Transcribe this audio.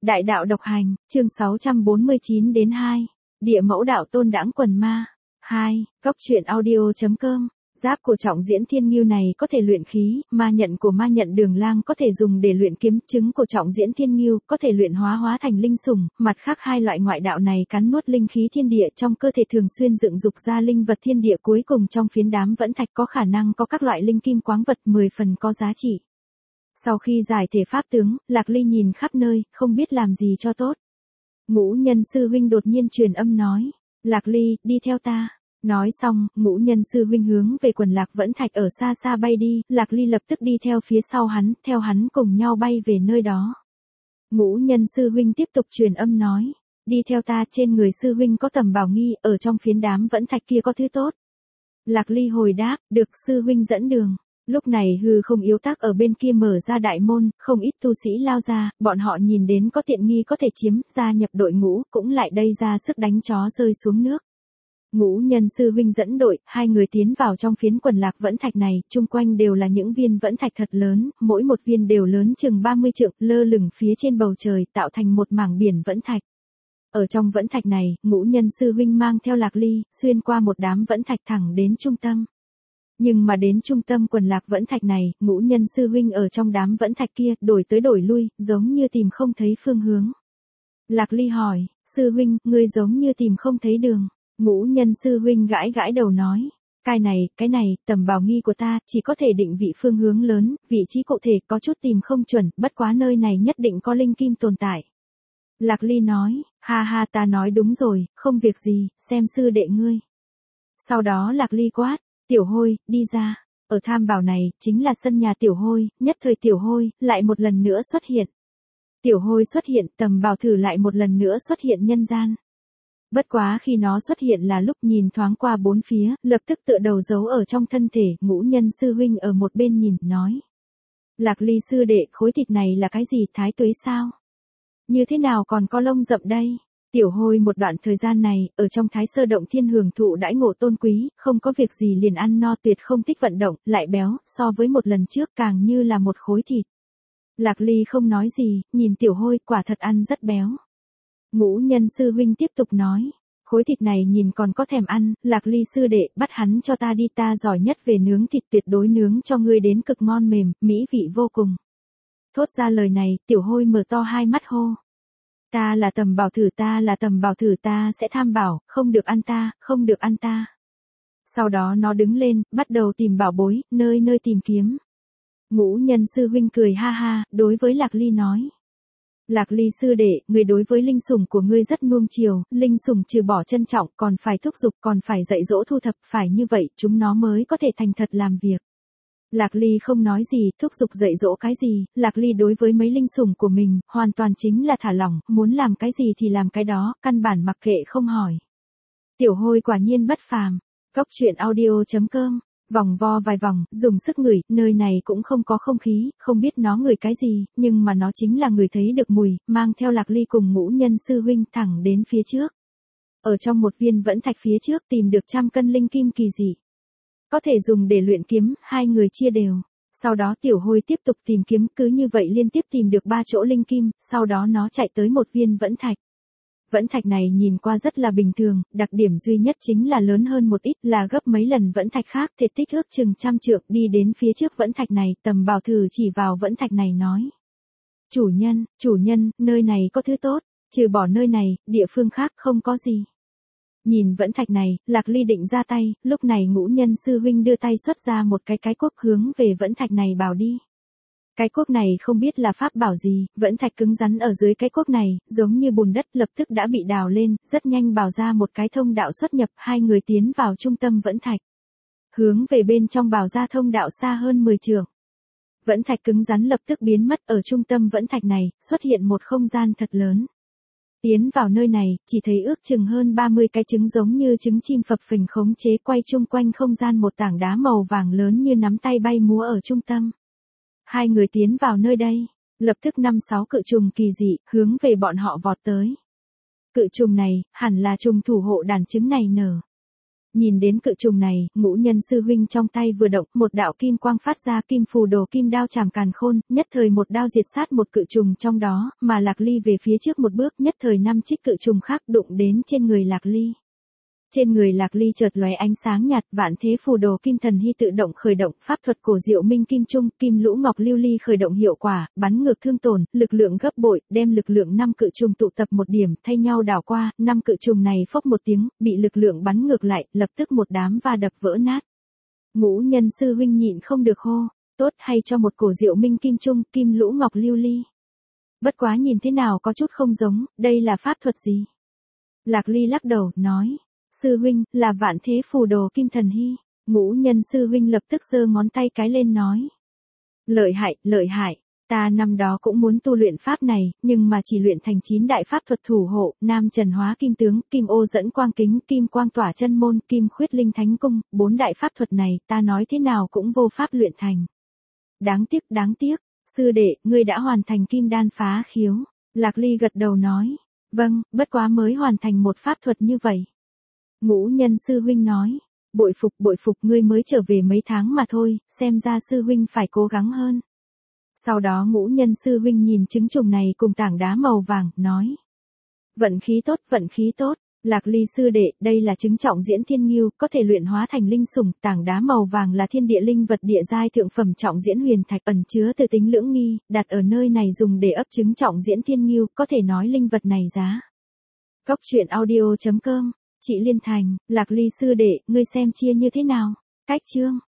Đại đạo độc hành, chương 649 đến 2. Địa mẫu đạo tôn đãng quần ma. 2. Góc truyện audio.com. Giáp của trọng diễn thiên ngưu này có thể luyện khí, ma nhận của ma nhận đường lang có thể dùng để luyện kiếm, trứng của trọng diễn thiên ngưu có thể luyện hóa thành linh sủng, mặt khác hai loại ngoại đạo này cắn nuốt linh khí thiên địa trong cơ thể thường xuyên dựng dục ra linh vật thiên địa, cuối cùng trong phiến đám vẫn thạch có khả năng có các loại linh kim quáng vật 10 phần có giá trị. Sau khi giải thể pháp tướng, Lạc Ly nhìn khắp nơi, không biết làm gì cho tốt. Ngũ Nhân sư huynh đột nhiên truyền âm nói, Lạc Ly, đi theo ta. Nói xong, Ngũ Nhân sư huynh hướng về quần lạc vẫn thạch ở xa xa bay đi, Lạc Ly lập tức đi theo phía sau hắn, theo hắn cùng nhau bay về nơi đó. Ngũ Nhân sư huynh tiếp tục truyền âm nói, đi theo ta, trên người sư huynh có tầm bảo nghi, ở trong phiến đám vẫn thạch kia có thứ tốt. Lạc Ly hồi đáp, được sư huynh dẫn đường. Lúc này hư không yếu tác ở bên kia mở ra đại môn, không ít tu sĩ lao ra, bọn họ nhìn đến có tiện nghi có thể chiếm, gia nhập đội ngũ, cũng lại đây ra sức đánh chó rơi xuống nước. Ngũ Nhân sư huynh dẫn đội, hai người tiến vào trong phiến quần lạc vẫn thạch này, chung quanh đều là những viên vẫn thạch thật lớn, mỗi một viên đều lớn chừng 30 trượng, lơ lửng phía trên bầu trời, tạo thành một mảng biển vẫn thạch. Ở trong vẫn thạch này, Ngũ Nhân sư huynh mang theo Lạc Ly, xuyên qua một đám vẫn thạch thẳng đến trung tâm. Nhưng mà đến trung tâm quần lạc vẫn thạch này, Ngũ Nhân sư huynh ở trong đám vẫn thạch kia, đổi tới đổi lui, giống như tìm không thấy phương hướng. Lạc Ly hỏi, sư huynh, ngươi giống như tìm không thấy đường. Ngũ Nhân sư huynh gãi gãi đầu nói, cái này, tầm bảo nghi của ta, chỉ có thể định vị phương hướng lớn, vị trí cụ thể có chút tìm không chuẩn, bất quá nơi này nhất định có linh kim tồn tại. Lạc Ly nói, ha ha, ta nói đúng rồi, không việc gì, xem sư đệ ngươi. Sau đó Lạc Ly quát, Tiểu Hôi, đi ra. Ở tham bảo này, chính là sân nhà Tiểu Hôi, nhất thời Tiểu Hôi, lại một lần nữa xuất hiện. Tiểu Hôi xuất hiện, tầm bảo thử lại một lần nữa xuất hiện nhân gian. Bất quá khi nó xuất hiện là lúc nhìn thoáng qua bốn phía, lập tức tựa đầu giấu ở trong thân thể, Ngũ Nhân sư huynh ở một bên nhìn, nói. Lạc Ly sư đệ, khối thịt này là cái gì, thái tuế sao? Như thế nào còn có lông rậm đây? Tiểu Hôi một đoạn thời gian này, ở trong Thái Sơ Động Thiên hưởng thụ đãi ngộ tôn quý, không có việc gì liền ăn no, tuyệt không thích vận động, lại béo, so với một lần trước càng như là một khối thịt. Lạc Ly không nói gì, nhìn Tiểu Hôi, quả thật ăn rất béo. Ngũ Nhân sư huynh tiếp tục nói, khối thịt này nhìn còn có thèm ăn, Lạc Ly sư đệ, bắt hắn cho ta đi, ta giỏi nhất về nướng thịt, tuyệt đối nướng cho ngươi đến cực ngon mềm, mỹ vị vô cùng. Thốt ra lời này, Tiểu Hôi mở to hai mắt hô. Ta là tầm bảo thử, ta là tầm bảo thử, ta sẽ tham bảo, không được ăn ta, không được ăn ta. Sau đó nó đứng lên, bắt đầu tìm bảo bối, nơi nơi tìm kiếm. Ngũ Nhân sư huynh cười ha ha, đối với Lạc Ly nói. Lạc Ly sư đệ, người đối với linh sủng của ngươi rất nuông chiều, linh sủng trừ bỏ trân trọng, còn phải thúc giục, còn phải dạy dỗ thu thập, phải như vậy, chúng nó mới có thể thành thật làm việc. Lạc Ly không nói gì, thúc giục dạy dỗ cái gì, Lạc Ly đối với mấy linh sủng của mình, hoàn toàn chính là thả lỏng, muốn làm cái gì thì làm cái đó, căn bản mặc kệ không hỏi. Tiểu Hôi quả nhiên bất phàm. Góc truyện audio.com. Vòng vo vài vòng, dùng sức ngửi, nơi này cũng không có không khí, không biết nó ngửi cái gì, nhưng mà nó chính là người thấy được mùi, mang theo Lạc Ly cùng Ngũ Nhân sư huynh thẳng đến phía trước. Ở trong một viên vẫn thạch phía trước tìm được 100 cân linh kim kỳ dị. Có thể dùng để luyện kiếm, hai người chia đều. Sau đó Tiểu Hôi tiếp tục tìm kiếm, cứ như vậy liên tiếp tìm được 3 chỗ linh kim, sau đó nó chạy tới một viên vẫn thạch. Vẫn thạch này nhìn qua rất là bình thường, đặc điểm duy nhất chính là lớn hơn một ít, là gấp mấy lần vẫn thạch khác, thể tích ước chừng 100 trượng, đi đến phía trước vẫn thạch này, tầm bảo thử chỉ vào vẫn thạch này nói. Chủ nhân, nơi này có thứ tốt, trừ bỏ nơi này, địa phương khác không có gì. Nhìn vẫn thạch này, Lạc Ly định ra tay, lúc này Ngũ Nhân sư huynh đưa tay xuất ra một cái cuốc hướng về vẫn thạch này bảo đi. Cái cuốc này không biết là pháp bảo gì, vẫn thạch cứng rắn ở dưới cái cuốc này, giống như bùn đất lập tức đã bị đào lên, rất nhanh bảo ra một cái thông đạo xuất nhập, hai người tiến vào trung tâm vẫn thạch. Hướng về bên trong bảo ra thông đạo xa hơn 10 trượng. Vẫn thạch cứng rắn lập tức biến mất, ở trung tâm vẫn thạch này, xuất hiện một không gian thật lớn. Tiến vào nơi này, chỉ thấy ước chừng hơn 30 cái trứng giống như trứng chim phập phình khống chế quay chung quanh không gian, một tảng đá màu vàng lớn như nắm tay bay múa ở trung tâm. Hai người tiến vào nơi đây, lập tức 5-6 cự trùng kỳ dị, hướng về bọn họ vọt tới. Cự trùng này, hẳn là trùng thủ hộ đàn trứng này nở. Nhìn đến cự trùng này, Ngũ Nhân sư huynh trong tay vừa động, một đạo kim quang phát ra, kim phù đồ kim đao chảm càn khôn, nhất thời một đao diệt sát một cự trùng trong đó, mà Lạc Ly về phía trước một bước, nhất thời 5 trích cự trùng khác đụng đến trên người Lạc Ly. Trên người Lạc Ly chợt lóe ánh sáng nhạt, vạn thế phù đồ kim thần hy tự động khởi động, pháp thuật cổ diệu minh kim trung, kim lũ ngọc lưu ly khởi động hiệu quả, bắn ngược thương tổn, lực lượng gấp bội, đem lực lượng 5 cự trùng tụ tập một điểm, thay nhau đảo qua, 5 cự trùng này phốc một tiếng, bị lực lượng bắn ngược lại, lập tức một đám va đập vỡ nát. Ngũ Nhân sư huynh nhịn không được hô, tốt hay cho một cổ diệu minh kim trung, kim lũ ngọc lưu ly. Bất quá nhìn thế nào có chút không giống, đây là pháp thuật gì? Lạc Ly lắc đầu, nói. Sư huynh, là vạn thế phù đồ kim thần hy. Ngũ Nhân sư huynh lập tức giơ ngón tay cái lên nói. Lợi hại, ta năm đó cũng muốn tu luyện pháp này, nhưng mà chỉ luyện thành 9 đại pháp thuật thủ hộ, nam trần hóa kim tướng, kim ô dẫn quang kính, kim quang tỏa chân môn, kim khuyết linh thánh cung, 4 đại pháp thuật này, ta nói thế nào cũng vô pháp luyện thành. Đáng tiếc, sư đệ, ngươi đã hoàn thành kim đan phá khiếu. Lạc Ly gật đầu nói. Vâng, bất quá mới hoàn thành một pháp thuật như vậy. Ngũ Nhân sư huynh nói, bội phục ngươi mới trở về mấy tháng mà thôi, xem ra sư huynh phải cố gắng hơn. Sau đó Ngũ Nhân sư huynh nhìn trứng trùng này cùng tảng đá màu vàng, nói. Vận khí tốt, Lạc Ly sư đệ, đây là trứng trọng diễn thiên ngưu, có thể luyện hóa thành linh sủng, tảng đá màu vàng là thiên địa linh vật địa giai thượng phẩm trọng diễn huyền thạch ẩn chứa từ tính lưỡng nghi, đặt ở nơi này dùng để ấp trứng trọng diễn thiên ngưu, có thể nói linh vật này giá. Cốc truyện audio.com, chị Liên Thành, Lạc Ly sư đệ, ngươi xem chia như thế nào? Cách chương